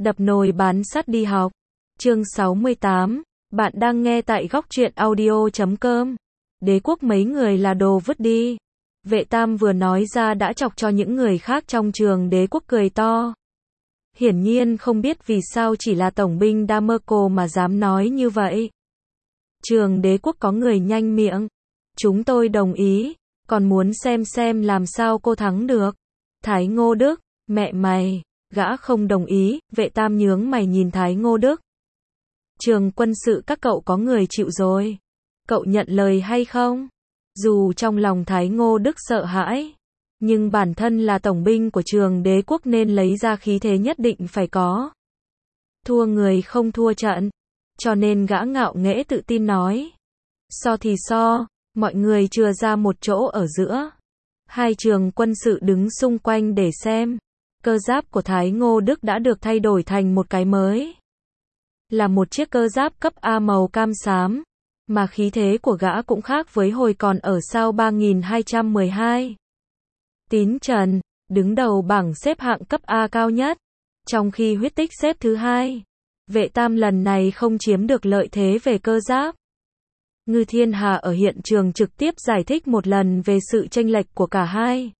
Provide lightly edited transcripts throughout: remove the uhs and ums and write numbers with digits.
Đập nồi bán sắt đi học. Chương 68. Bạn đang nghe tại góc truyện audio.com. Đế quốc mấy người là đồ vứt đi. Vệ Tam vừa nói ra đã chọc cho những người khác trong trường đế quốc cười to. Hiển nhiên không biết vì sao chỉ là tổng binh Damerco mà dám nói như vậy. Trường đế quốc có người nhanh miệng. Chúng tôi đồng ý, còn muốn xem làm sao cô thắng được. Thái Ngô Đức, mẹ mày, gã không đồng ý. Vệ Tam nhướng mày nhìn Thái Ngô Đức. Trường quân sự các cậu có người chịu rồi. Cậu nhận lời hay không? Dù trong lòng Thái Ngô Đức sợ hãi, nhưng bản thân là tổng binh của trường đế quốc nên lấy ra khí thế nhất định phải có. Thua người không thua trận, cho nên gã ngạo nghễ tự tin nói. So thì so, mọi người chừa ra một chỗ ở giữa. Hai trường quân sự đứng xung quanh để xem. Cơ giáp của Thái Ngô Đức đã được thay đổi thành một cái mới. Là một chiếc cơ giáp cấp A màu cam xám, mà khí thế của gã cũng khác với hồi còn ở sao 3212. Tín Trần, đứng đầu bảng xếp hạng cấp A cao nhất, trong khi Huyết Tích xếp thứ hai. Vệ Tam lần này không chiếm được lợi thế về cơ giáp. Ngư Thiên Hà ở hiện trường trực tiếp giải thích một lần về sự chênh lệch của cả hai.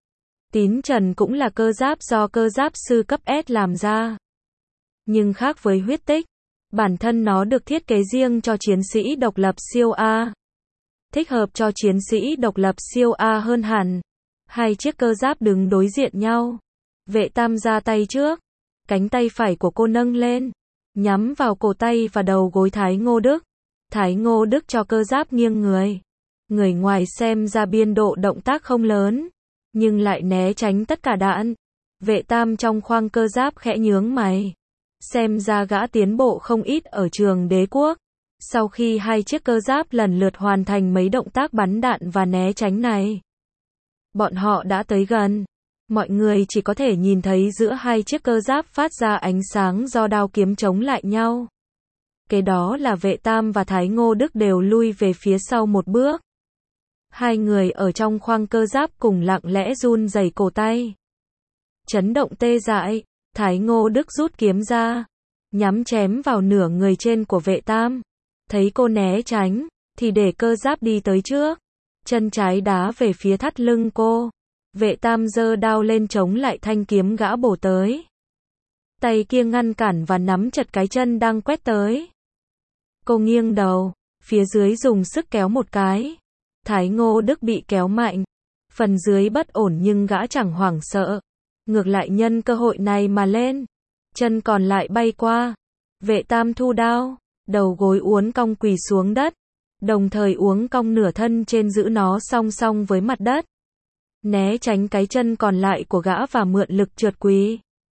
Tín Trần cũng là cơ giáp do cơ giáp sư cấp S làm ra. Nhưng khác với Huyết Tích, bản thân nó được thiết kế riêng cho chiến sĩ độc lập siêu A. Thích hợp cho chiến sĩ độc lập siêu A hơn hẳn. Hai chiếc cơ giáp đứng đối diện nhau. Vệ Tam ra tay trước. Cánh tay phải của cô nâng lên, nhắm vào cổ tay và đầu gối Thái Ngô Đức. Thái Ngô Đức cho cơ giáp nghiêng người. Người ngoài xem ra biên độ động tác không lớn, nhưng lại né tránh tất cả đạn. Vệ Tam trong khoang cơ giáp khẽ nhướng mày. Xem ra gã tiến bộ không ít ở trường đế quốc. Sau khi hai chiếc cơ giáp lần lượt hoàn thành mấy động tác bắn đạn và né tránh này, bọn họ đã tới gần. Mọi người chỉ có thể nhìn thấy giữa hai chiếc cơ giáp phát ra ánh sáng do đao kiếm chống lại nhau. Kế đó là Vệ Tam và Thái Ngô Đức đều lui về phía sau một bước. Hai người ở trong khoang cơ giáp cùng lặng lẽ run rẩy cổ tay. Chấn động tê dại, Thái Ngô Đức rút kiếm ra, nhắm chém vào nửa người trên của Vệ Tam. Thấy cô né tránh, thì để cơ giáp đi tới trước. Chân trái đá về phía thắt lưng cô. Vệ Tam giơ đao lên chống lại thanh kiếm gã bổ tới. Tay kia ngăn cản và nắm chặt cái chân đang quét tới. Cô nghiêng đầu, phía dưới dùng sức kéo một cái. Thái Ngô Đức bị kéo mạnh. Phần dưới bất ổn nhưng gã chẳng hoảng sợ. Ngược lại nhân cơ hội này mà lên. Chân còn lại bay qua. Vệ Tam thu đao, đầu gối uốn cong quỳ xuống đất. Đồng thời uốn cong nửa thân trên giữ nó song song với mặt đất. Né tránh cái chân còn lại của gã và mượn lực trượt quỳ.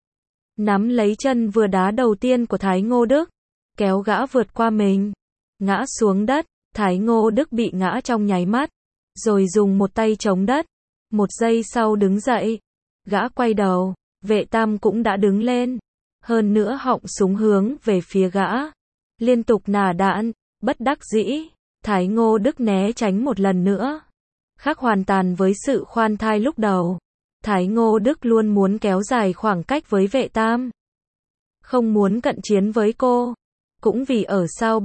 Nắm lấy chân vừa đá đầu tiên của Thái Ngô Đức, kéo gã vượt qua mình. Ngã xuống đất, Thái Ngô Đức bị ngã trong nháy mắt, rồi dùng một tay chống đất. Một giây sau đứng dậy, gã quay đầu, Vệ Tam cũng đã đứng lên. Hơn nữa họng súng hướng về phía gã, liên tục nả đạn. Bất đắc dĩ, Thái Ngô Đức né tránh một lần nữa. Khác hoàn toàn với sự khoan thai lúc đầu. Thái Ngô Đức luôn muốn kéo dài khoảng cách với Vệ Tam, không muốn cận chiến với cô. Cũng vì ở sao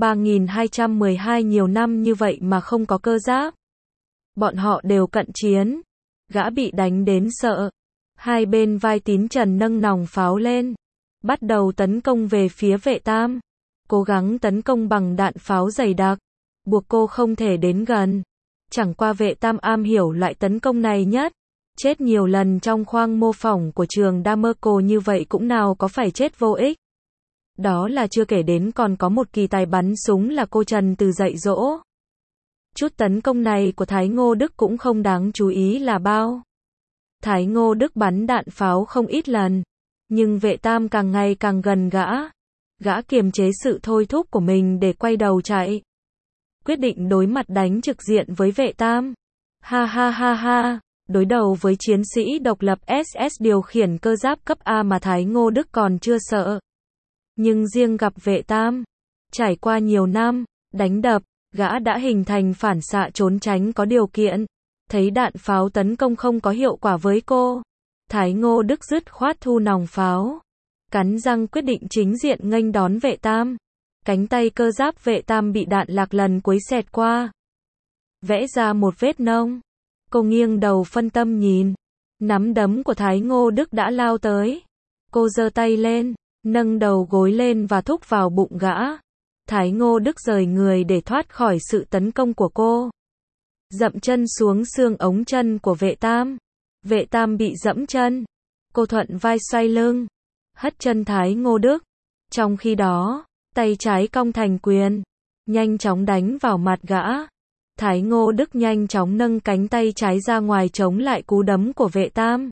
3212 nhiều năm như vậy mà không có cơ giáp, bọn họ đều cận chiến. Gã bị đánh đến sợ. Hai bên vai Tín Trần nâng nòng pháo lên, bắt đầu tấn công về phía Vệ Tam. Cố gắng tấn công bằng đạn pháo dày đặc, buộc cô không thể đến gần. Chẳng qua Vệ Tam am hiểu loại tấn công này nhất. Chết nhiều lần trong khoang mô phỏng của trường Damerco như vậy cũng nào có phải chết vô ích. Đó là chưa kể đến còn có một kỳ tài bắn súng là cô Trần Từ dạy dỗ. Chút tấn công này của Thái Ngô Đức cũng không đáng chú ý là bao. Thái Ngô Đức bắn đạn pháo không ít lần, nhưng Vệ Tam càng ngày càng gần gã. Gã kiềm chế sự thôi thúc của mình để quay đầu chạy. Quyết định đối mặt đánh trực diện với Vệ Tam. Ha ha ha ha, đối đầu với chiến sĩ độc lập SS điều khiển cơ giáp cấp A mà Thái Ngô Đức còn chưa sợ. Nhưng riêng gặp Vệ Tam, trải qua nhiều năm đánh đập, gã đã hình thành phản xạ trốn tránh có điều kiện. Thấy đạn pháo tấn công không có hiệu quả với cô, Thái Ngô Đức dứt khoát thu nòng pháo. cắn răng quyết định chính diện nghênh đón vệ tam. Cánh tay cơ giáp vệ tam bị đạn lạc lần cuối xẹt qua, vẽ ra một vết nông. Cô nghiêng đầu phân tâm nhìn, nắm đấm của Thái Ngô Đức đã lao tới. Cô giơ tay lên, nâng đầu gối lên và thúc vào bụng gã. Thái Ngô Đức rời người để thoát khỏi sự tấn công của cô. Dậm chân xuống xương ống chân của vệ tam. Vệ tam bị dẫm chân. Cô thuận vai xoay lưng, hất chân Thái Ngô Đức. Trong khi đó, tay trái cong thành quyền, nhanh chóng đánh vào mặt gã. Thái Ngô Đức nhanh chóng nâng cánh tay trái ra ngoài chống lại cú đấm của vệ tam.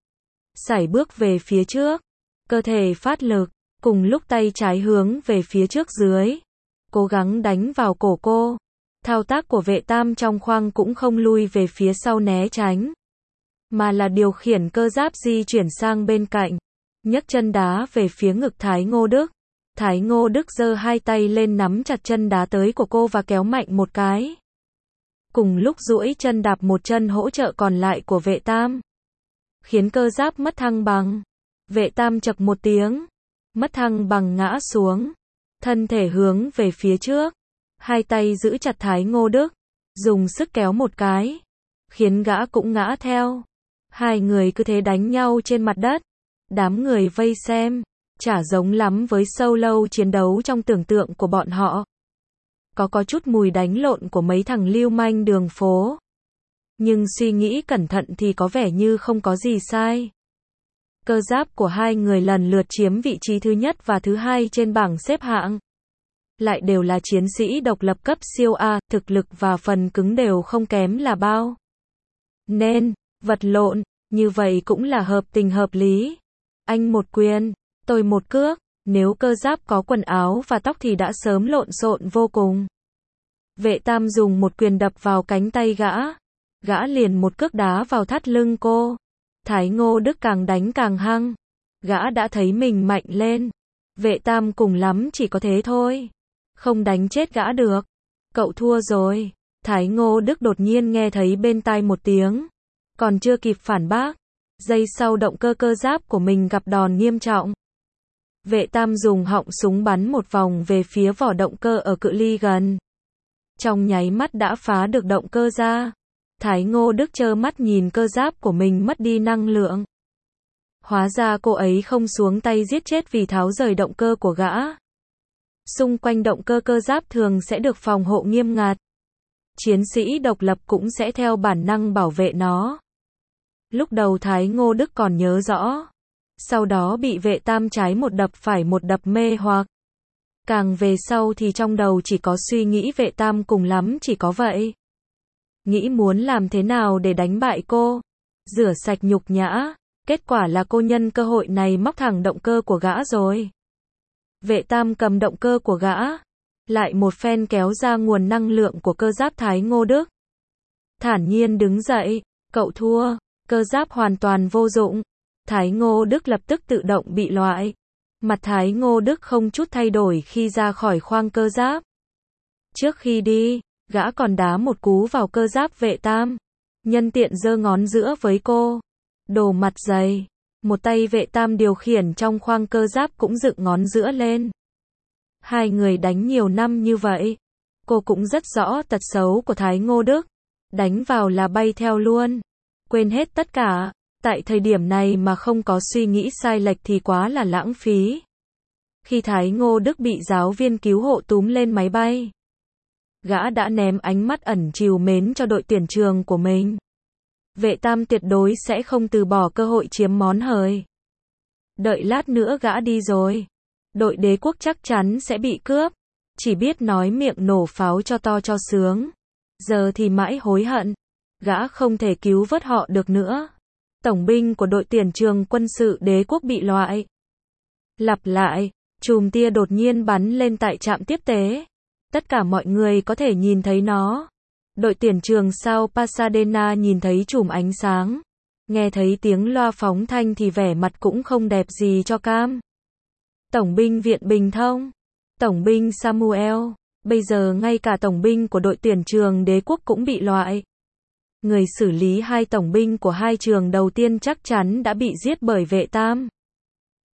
Sải bước về phía trước, cơ thể phát lực, cùng lúc tay trái hướng về phía trước dưới, cố gắng đánh vào cổ cô. Thao tác của vệ tam trong khoang cũng không lui về phía sau né tránh, mà là điều khiển cơ giáp di chuyển sang bên cạnh, nhấc chân đá về phía ngực Thái Ngô Đức. Thái Ngô Đức giơ hai tay lên nắm chặt chân đá tới của cô và kéo mạnh một cái. Cùng lúc duỗi chân đạp một chân hỗ trợ còn lại của vệ tam, khiến cơ giáp mất thăng bằng. Vệ tam chậc một tiếng, mất thăng bằng ngã xuống, thân thể hướng về phía trước, hai tay giữ chặt Thái Ngô Đức, dùng sức kéo một cái, khiến gã cũng ngã theo. Hai người cứ thế đánh nhau trên mặt đất. Đám người vây xem, chả giống lắm với solo chiến đấu trong tưởng tượng của bọn họ. Có chút mùi đánh lộn của mấy thằng lưu manh đường phố. Nhưng suy nghĩ cẩn thận thì có vẻ như không có gì sai. Cơ giáp của hai người lần lượt chiếm vị trí thứ nhất và thứ hai trên bảng xếp hạng. Lại đều là chiến sĩ độc lập cấp siêu A, thực lực và phần cứng đều không kém là bao. Nên, vật lộn, như vậy cũng là hợp tình hợp lý. Anh một quyền, tôi một cước, nếu cơ giáp có quần áo và tóc thì đã sớm lộn xộn vô cùng. Vệ tam dùng một quyền đập vào cánh tay gã. Gã liền một cước đá vào thắt lưng cô. Thái Ngô Đức càng đánh càng hăng. Gã đã thấy mình mạnh lên. Vệ tam cùng lắm chỉ có thế thôi. Không đánh chết gã được. Cậu thua rồi. Thái Ngô Đức đột nhiên nghe thấy bên tai một tiếng. Còn chưa kịp phản bác, giây sau động cơ cơ giáp của mình gặp đòn nghiêm trọng. Vệ tam dùng họng súng bắn một vòng về phía vỏ động cơ ở cự ly gần. Trong nháy mắt đã phá được động cơ ra. Thái Ngô Đức trơ mắt nhìn cơ giáp của mình mất đi năng lượng. Hóa ra cô ấy không xuống tay giết chết vì tháo rời động cơ của gã. Xung quanh động cơ cơ giáp thường sẽ được phòng hộ nghiêm ngặt. Chiến sĩ độc lập cũng sẽ theo bản năng bảo vệ nó. Lúc đầu Thái Ngô Đức còn nhớ rõ. Sau đó bị vệ tam trái một đập phải một đập mê hoặc. Càng về sau thì trong đầu chỉ có suy nghĩ vệ tam cùng lắm chỉ có vậy. Nghĩ muốn làm thế nào để đánh bại cô. Rửa sạch nhục nhã. Kết quả là cô nhân cơ hội này móc thẳng động cơ của gã rồi. Vệ tam cầm động cơ của gã. Lại một phen kéo ra nguồn năng lượng của cơ giáp Thái Ngô Đức. Thản nhiên đứng dậy. Cậu thua. Cơ giáp hoàn toàn vô dụng. Thái Ngô Đức lập tức tự động bị loại. Mặt Thái Ngô Đức không chút thay đổi khi ra khỏi khoang cơ giáp. Trước khi đi, gã còn đá một cú vào cơ giáp vệ tam. Nhân tiện giơ ngón giữa với cô. Đồ mặt dày. Một tay vệ tam điều khiển trong khoang cơ giáp cũng dựng ngón giữa lên. Hai người đánh nhiều năm như vậy. Cô cũng rất rõ tật xấu của Thái Ngô Đức. Đánh vào là bay theo luôn. Quên hết tất cả. Tại thời điểm này mà không có suy nghĩ sai lệch thì quá là lãng phí. Khi Thái Ngô Đức bị giáo viên cứu hộ túm lên máy bay, gã đã ném ánh mắt ẩn trìu mến cho đội tuyển trường của mình. Vệ tam tuyệt đối sẽ không từ bỏ cơ hội chiếm món hời. Đợi lát nữa gã đi rồi, đội đế quốc chắc chắn sẽ bị cướp. Chỉ biết nói miệng nổ pháo cho to cho sướng. Giờ thì mãi hối hận. Gã không thể cứu vớt họ được nữa. Tổng binh của đội tuyển trường quân sự đế quốc bị loại. Lặp lại, chùm tia đột nhiên bắn lên tại trạm tiếp tế. Tất cả mọi người có thể nhìn thấy nó. Đội tuyển trường sao Pasadena nhìn thấy chùm ánh sáng. Nghe thấy tiếng loa phóng thanh thì vẻ mặt cũng không đẹp gì cho cam. Tổng binh Viện Bình Thông. Tổng binh Samuel. Bây giờ ngay cả tổng binh của đội tuyển trường đế quốc cũng bị loại. Người xử lý hai tổng binh của hai trường đầu tiên chắc chắn đã bị giết bởi vệ tam.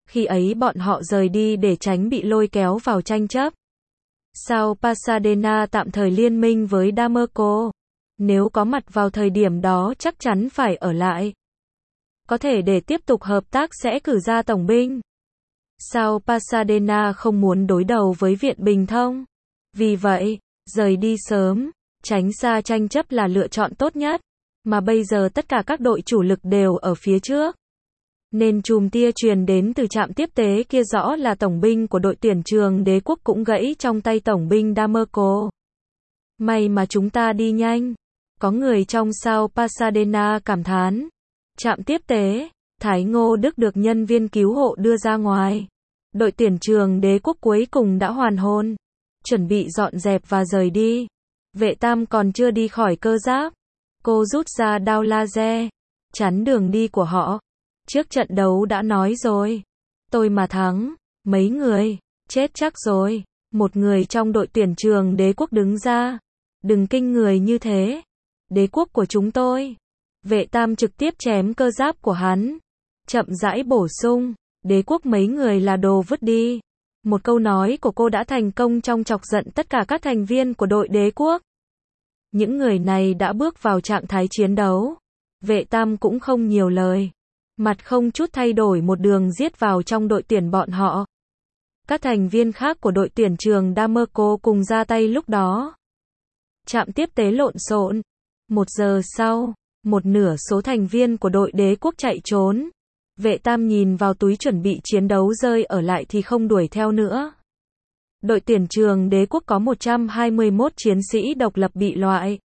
Khi ấy bọn họ rời đi để tránh bị lôi kéo vào tranh chấp. Sao Pasadena tạm thời liên minh với Damerco? Nếu có mặt vào thời điểm đó chắc chắn phải ở lại. Có thể để tiếp tục hợp tác sẽ cử ra tổng binh. Sao Pasadena không muốn đối đầu với Viện Bình Thông. Vì vậy, rời đi sớm, tránh xa tranh chấp là lựa chọn tốt nhất. Mà bây giờ tất cả các đội chủ lực đều ở phía trước. Nên chùm tia truyền đến từ trạm tiếp tế kia rõ là tổng binh của đội tuyển Trường Đế quốc cũng gãy trong tay tổng binh Damerco. May mà chúng ta đi nhanh. Có người trong Sao Pasadena cảm thán. Trạm tiếp tế, Thái Ngô Đức được nhân viên cứu hộ đưa ra ngoài. Đội tuyển Trường Đế quốc cuối cùng đã hoàn hồn. Chuẩn bị dọn dẹp và rời đi. Vệ Tam còn chưa đi khỏi cơ giáp. Cô rút ra đao laser, chắn đường đi của họ. Trước trận đấu đã nói rồi. Tôi mà thắng, mấy người, chết chắc rồi. Một người trong đội tuyển Trường Đế quốc đứng ra. Đừng kinh người như thế. Đế quốc của chúng tôi. Vệ Tam trực tiếp chém cơ giáp của hắn. Chậm rãi bổ sung. Đế quốc mấy người là đồ vứt đi. Một câu nói của cô đã thành công trong chọc giận tất cả các thành viên của đội đế quốc. Những người này đã bước vào trạng thái chiến đấu. Vệ Tam cũng không nhiều lời. Mặt không chút thay đổi một đường giết vào trong đội tuyển bọn họ. Các thành viên khác của đội tuyển Trường Damerco cùng ra tay lúc đó. Trạm tiếp tế lộn xộn. 1 giờ sau, một nửa số thành viên của đội đế quốc chạy trốn. Vệ Tam nhìn vào túi chuẩn bị chiến đấu rơi ở lại thì không đuổi theo nữa. Đội tuyển Trường Đế quốc có 121 chiến sĩ độc lập bị loại.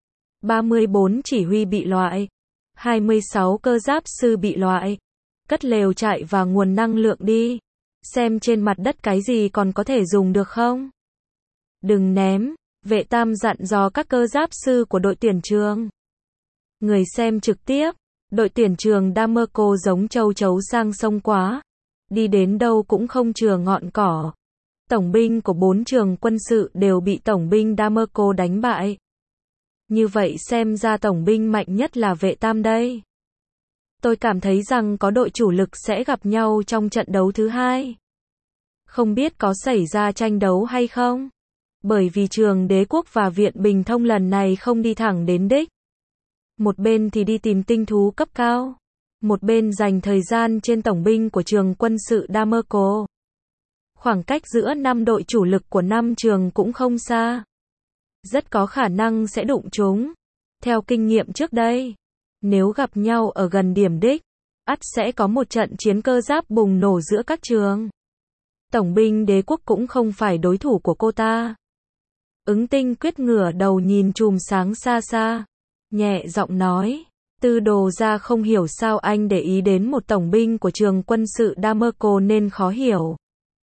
34 chỉ huy bị loại. 26 cơ giáp sư bị loại. Cất lều trại và nguồn năng lượng đi. Xem trên mặt đất cái gì còn có thể dùng được không? Đừng ném. Vệ Tam dặn dò các cơ giáp sư của đội tuyển Trường. Người xem trực tiếp. Đội tuyển Trường Damerco giống châu chấu sang sông quá. Đi đến đâu cũng không chừa ngọn cỏ. Tổng binh của 4 trường quân sự đều bị tổng binh Damerco đánh bại. Như vậy xem ra tổng binh mạnh nhất là Vệ Tam đây. Tôi cảm thấy rằng có đội chủ lực sẽ gặp nhau trong trận đấu thứ hai. Không biết có xảy ra tranh đấu hay không? Bởi vì Trường Đế quốc và Viện Bình Thông lần này không đi thẳng đến đích. Một bên thì đi tìm tinh thú cấp cao. Một bên dành thời gian trên tổng binh của trường quân sự Damerco. Khoảng cách giữa 5 đội chủ lực của 5 trường cũng không xa. Rất có khả năng sẽ đụng chúng. Theo kinh nghiệm trước đây, nếu gặp nhau ở gần điểm đích, ắt sẽ có một trận chiến cơ giáp bùng nổ giữa các trường. Tổng binh đế quốc cũng không phải đối thủ của cô ta. Ứng Tinh Quyết ngửa đầu nhìn chùm sáng xa xa. Nhẹ giọng nói, Tư Đồ ra không hiểu sao anh để ý đến một tổng binh của trường quân sự Damerco nên khó hiểu.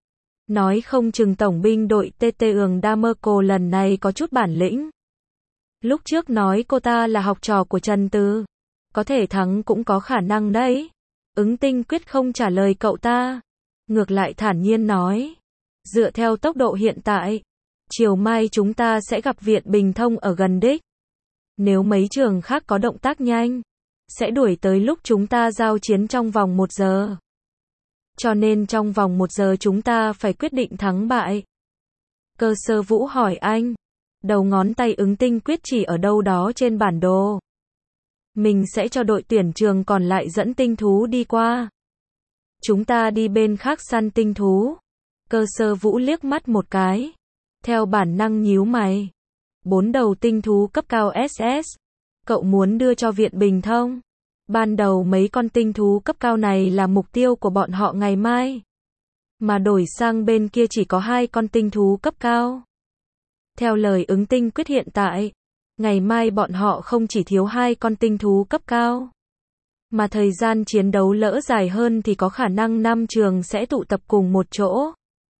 Nói không chừng tổng binh đội TT Damerco lần này có chút bản lĩnh. Lúc trước nói cô ta là học trò của Trần Tư. Có thể thắng cũng có khả năng đấy. Ứng Tinh Quyết không trả lời cậu ta. Ngược lại thản nhiên nói. Dựa theo tốc độ hiện tại, chiều mai chúng ta sẽ gặp Viện Bình Thông ở gần đích. Nếu mấy trường khác có động tác nhanh, sẽ đuổi tới lúc chúng ta giao chiến trong vòng 1 giờ. Cho nên trong vòng 1 giờ chúng ta phải quyết định thắng bại. Cơ Sơ Vũ hỏi anh. Đầu ngón tay Ứng Tinh Quyết chỉ ở đâu đó trên bản đồ. Mình sẽ cho đội tuyển Trường còn lại dẫn tinh thú đi qua. Chúng ta đi bên khác săn tinh thú. Cơ Sơ Vũ liếc mắt một cái. Theo bản năng nhíu mày. 4 đầu tinh thú cấp cao SS. Cậu muốn đưa cho Viện Bình Thông. Ban đầu mấy con tinh thú cấp cao này là mục tiêu của bọn họ ngày mai. Mà đổi sang bên kia chỉ có 2 con tinh thú cấp cao. Theo lời Ứng Tinh Quyết hiện tại, ngày mai bọn họ không chỉ thiếu 2 con tinh thú cấp cao. Mà thời gian chiến đấu lỡ dài hơn thì có khả năng 5 trường sẽ tụ tập cùng một chỗ.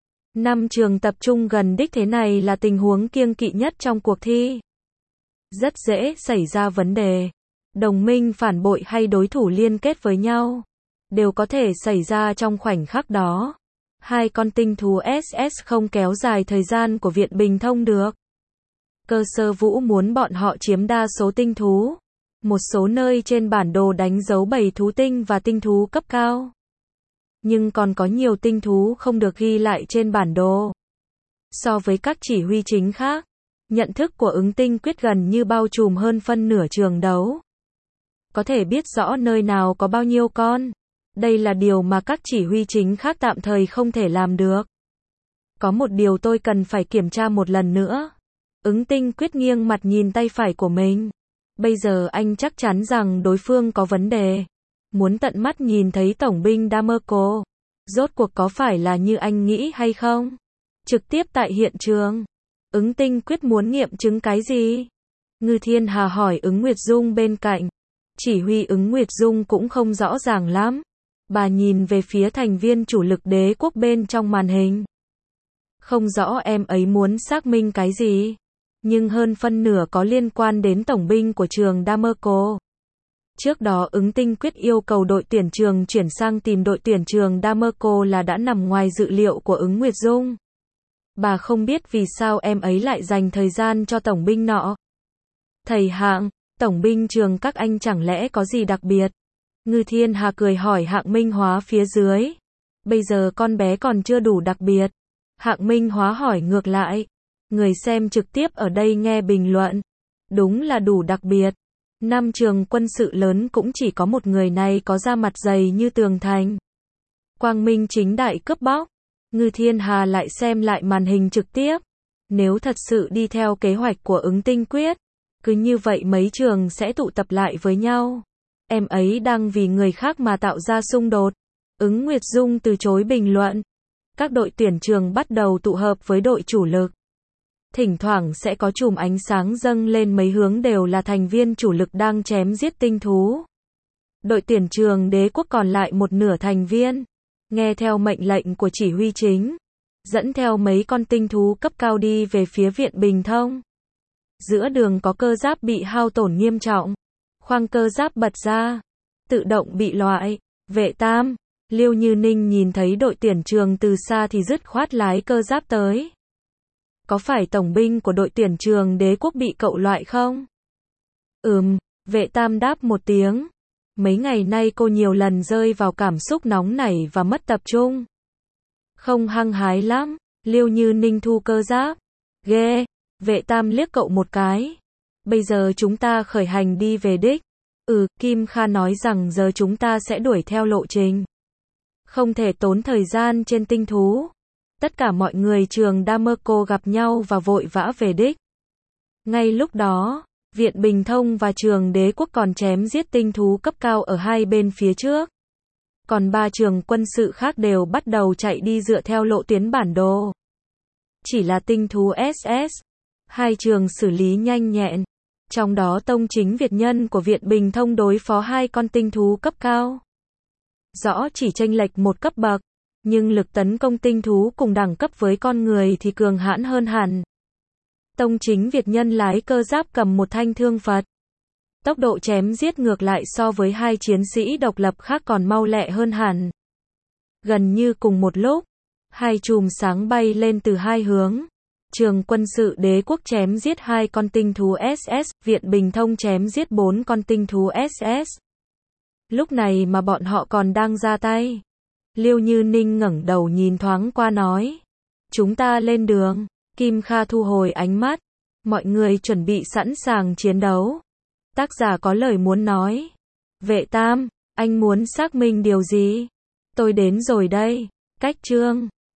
5 trường tập trung gần đích thế này là tình huống kiêng kỵ nhất trong cuộc thi. Rất dễ xảy ra vấn đề. Đồng minh phản bội hay đối thủ liên kết với nhau. Đều có thể xảy ra trong khoảnh khắc đó. 2 con tinh thú SS không kéo dài thời gian của Viện Bình Thông được. Cơ Sơ Vũ muốn bọn họ chiếm đa số tinh thú. Một số nơi trên bản đồ đánh dấu 7 thú tinh và tinh thú cấp cao. nhưng còn có nhiều tinh thú không được ghi lại trên bản đồ. So với các chỉ huy chính khác, nhận thức của ứng tinh quyết gần như bao trùm hơn phân nửa trường đấu. Có thể biết rõ nơi nào có bao nhiêu con. Đây là điều mà các chỉ huy chính khác tạm thời không thể làm được. Có một điều tôi cần phải kiểm tra một lần nữa. Ứng tinh quyết nghiêng mặt nhìn tay phải của mình. Bây giờ anh chắc chắn rằng đối phương có vấn đề. Muốn tận mắt nhìn thấy tổng binh Damerco. Rốt cuộc có phải là như anh nghĩ hay không? Trực tiếp tại hiện trường. Ứng tinh quyết muốn nghiệm chứng cái gì? Ngư Thiên Hà hỏi ứng Nguyệt Dung bên cạnh. Chỉ huy ứng Nguyệt Dung cũng không rõ ràng lắm. Bà nhìn về phía thành viên chủ lực đế quốc bên trong màn hình. Không rõ em ấy muốn xác minh cái gì. Nhưng hơn phân nửa có liên quan đến tổng binh của trường Damerco. Trước đó ứng tinh quyết yêu cầu đội tuyển trường chuyển sang tìm đội tuyển trường Damerco là đã nằm ngoài dự liệu của ứng Nguyệt Dung. Bà không biết vì sao em ấy lại dành thời gian cho tổng binh nọ. Thầy Hạng, tổng binh trường các anh chẳng lẽ có gì đặc biệt? Ngư Thiên Hà cười hỏi Hạng Minh Hóa phía dưới. Bây giờ con bé còn chưa đủ đặc biệt. Hạng Minh Hóa hỏi ngược lại. Người xem trực tiếp ở đây nghe bình luận. Đúng là đủ đặc biệt. 5 trường quân sự lớn cũng chỉ có một người này có da mặt dày như tường thành. Quang minh chính đại cướp bóc. Ngư Thiên Hà lại xem lại màn hình trực tiếp. Nếu thật sự đi theo kế hoạch của ứng tinh quyết, cứ như vậy mấy trường sẽ tụ tập lại với nhau. Em ấy đang vì người khác mà tạo ra xung đột. Ứng Nguyệt Dung từ chối bình luận. Các đội tuyển trường bắt đầu tụ hợp với đội chủ lực. Thỉnh thoảng sẽ có chùm ánh sáng dâng lên mấy hướng đều là thành viên chủ lực đang chém giết tinh thú. Đội tuyển trường đế quốc còn lại một nửa thành viên. Nghe theo mệnh lệnh của chỉ huy chính. Dẫn theo mấy con tinh thú cấp cao đi về phía Viện Bình Thông. Giữa đường có cơ giáp bị hao tổn nghiêm trọng. Khoang cơ giáp bật ra. Tự động bị loại. Vệ Tam. Liêu Như Ninh nhìn thấy đội tuyển trường từ xa thì dứt khoát lái cơ giáp tới. Có phải tổng binh của đội tuyển trường đế quốc bị cậu loại không? Vệ Tam đáp một tiếng. Mấy ngày nay cô nhiều lần rơi vào cảm xúc nóng nảy và mất tập trung. Không hăng hái lắm. Liêu Như Ninh thu cơ giáp. Ghê. Vệ Tam liếc cậu một cái. Bây giờ chúng ta khởi hành đi về đích. Kim Kha nói rằng giờ chúng ta sẽ đuổi theo lộ trình. Không thể tốn thời gian trên tinh thú. Tất cả mọi người trường Damerco gặp nhau và vội vã về đích. Ngay lúc đó, Viện Bình Thông và trường đế quốc còn chém giết tinh thú cấp cao ở hai bên phía trước. Còn 3 trường quân sự khác đều bắt đầu chạy đi dựa theo lộ tuyến bản đồ. Chỉ là tinh thú SS. 2 trường xử lý nhanh nhẹn. Trong đó tông chính Việt nhân của Viện Bình Thông đối phó 2 con tinh thú cấp cao. Rõ chỉ chênh lệch một cấp bậc. Nhưng lực tấn công tinh thú cùng đẳng cấp với con người thì cường hãn hơn hẳn. Tông chính Việt nhân lái cơ giáp cầm một thanh thương Phật. Tốc độ chém giết ngược lại so với 2 chiến sĩ độc lập khác còn mau lẹ hơn hẳn. Gần như cùng một lúc, 2 chùm sáng bay lên từ 2 hướng. Trường quân sự đế quốc chém giết 2 con tinh thú SS, Viện Bình Thông chém giết 4 con tinh thú SS. Lúc này mà bọn họ còn đang ra tay. Liêu Như Ninh ngẩng đầu nhìn thoáng qua nói. Chúng ta lên đường. Kim Kha thu hồi ánh mắt. Mọi người chuẩn bị sẵn sàng chiến đấu. Tác giả có lời muốn nói. Vệ Tam, anh muốn xác minh điều gì? Tôi đến rồi đây. Cách chương